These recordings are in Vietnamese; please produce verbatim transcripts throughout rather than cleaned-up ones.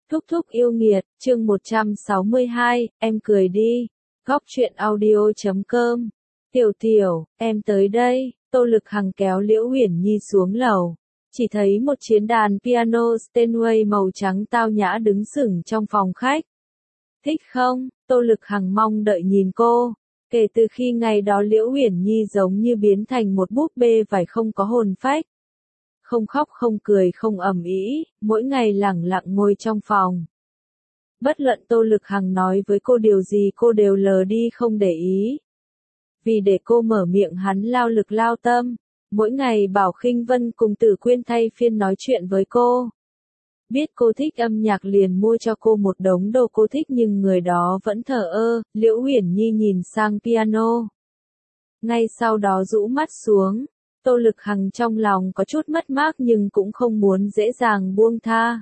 Thúc thúc yêu nghiệt, chương một trăm sáu mươi hai, em cười đi. Góc truyện audio chấm com. Tiểu tiểu, em tới đây. Tô Lực Hằng kéo Liễu Uyển Nhi xuống lầu. Chỉ thấy một chiến đàn piano Steinway màu trắng tao nhã đứng sừng trong phòng khách. Thích không? Tô Lực Hằng mong đợi nhìn cô. Kể từ khi ngày đó Liễu Uyển Nhi giống như biến thành một búp bê vải không có hồn phách. Không khóc không cười không ầm ĩ, mỗi ngày lẳng lặng ngồi trong phòng. Bất luận Tô Lực Hằng nói với cô điều gì cô đều lờ đi không để ý. Vì để cô mở miệng hắn lao lực lao tâm, mỗi ngày bảo Khinh Vân cùng Tử Quyên thay phiên nói chuyện với cô. Biết cô thích âm nhạc liền mua cho cô một đống đồ cô thích nhưng người đó vẫn thờ ơ. Liễu Uyển Nhi nhìn sang piano. Ngay sau đó rũ mắt xuống. Tô Lực Hằng trong lòng có chút mất mát nhưng cũng không muốn dễ dàng buông tha.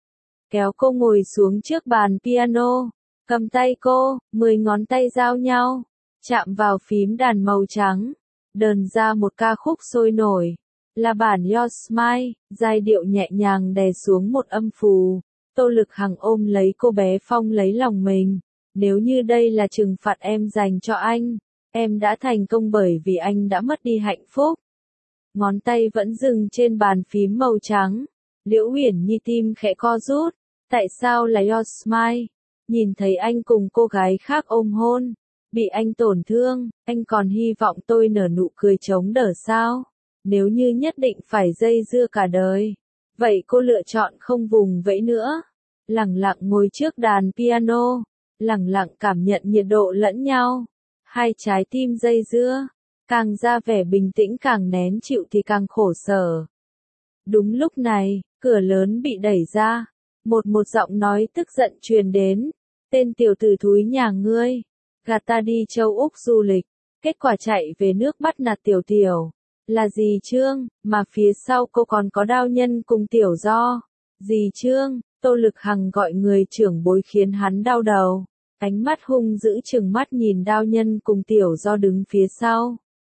Kéo cô ngồi xuống trước bàn piano, cầm tay cô, mười ngón tay giao nhau, chạm vào phím đàn màu trắng, đờn ra một ca khúc sôi nổi, là bản Your Smile, giai điệu nhẹ nhàng đè xuống một âm phù. Tô Lực Hằng ôm lấy cô bé Phong lấy lòng mình, nếu như đây là trừng phạt em dành cho anh, em đã thành công bởi vì anh đã mất đi hạnh phúc. Ngón tay vẫn dừng trên bàn phím màu trắng. Liễu Uyển Nhi tim khẽ co rút. Tại sao là Your Smile? Nhìn thấy anh cùng cô gái khác ôm hôn, bị anh tổn thương, anh còn hy vọng tôi nở nụ cười chống đỡ sao? Nếu như nhất định phải dây dưa cả đời, vậy cô lựa chọn không vùng vẫy nữa. Lẳng lặng ngồi trước đàn piano, lẳng lặng cảm nhận nhiệt độ lẫn nhau. Hai trái tim dây dưa. Càng ra vẻ bình tĩnh càng nén chịu thì càng khổ sở. Đúng lúc này, cửa lớn bị đẩy ra. Một một giọng nói tức giận truyền đến. Tên tiểu tử thúi nhà ngươi. Gạt ta đi châu Úc du lịch. Kết quả chạy về nước bắt nạt tiểu tiểu. Là dì Trương, mà phía sau cô còn có Đao Nhân cùng Tiểu Do. Dì Trương, Tô Lực Hằng gọi người trưởng bối khiến hắn đau đầu. Ánh mắt hung dữ chừng mắt nhìn Đao Nhân cùng Tiểu Do đứng phía sau.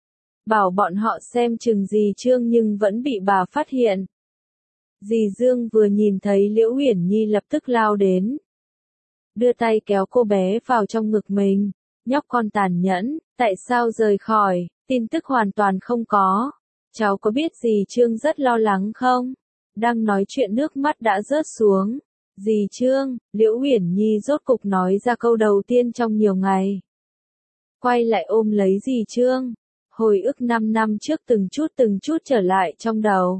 Bảo bọn họ xem chừng dì Trương nhưng vẫn bị bà phát hiện. Dì Dương vừa nhìn thấy Liễu Uyển Nhi lập tức lao đến. Đưa tay kéo cô bé vào trong ngực mình. Nhóc con tàn nhẫn, tại sao rời khỏi, tin tức hoàn toàn không có. Cháu có biết dì Trương rất lo lắng không? Đang nói chuyện nước mắt đã rớt xuống. Dì Trương, Liễu Uyển Nhi rốt cục nói ra câu đầu tiên trong nhiều ngày. Quay lại ôm lấy dì Trương. Hồi ức năm năm trước từng chút từng chút trở lại trong đầu.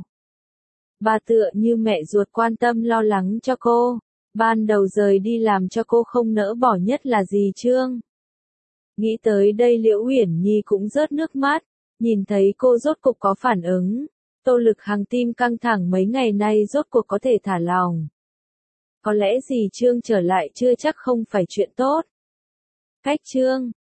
Bà tựa như mẹ ruột quan tâm lo lắng cho cô. Ban đầu rời đi làm cho cô không nỡ bỏ nhất là dì Trương. Nghĩ tới đây Liễu Uyển Nhi cũng rớt nước mắt. Nhìn thấy cô rốt cục có phản ứng. Tô Lực Hằng tim căng thẳng mấy ngày nay rốt cuộc có thể thả lòng. Có lẽ dì Trương trở lại chưa chắc không phải chuyện tốt. Cách Trương,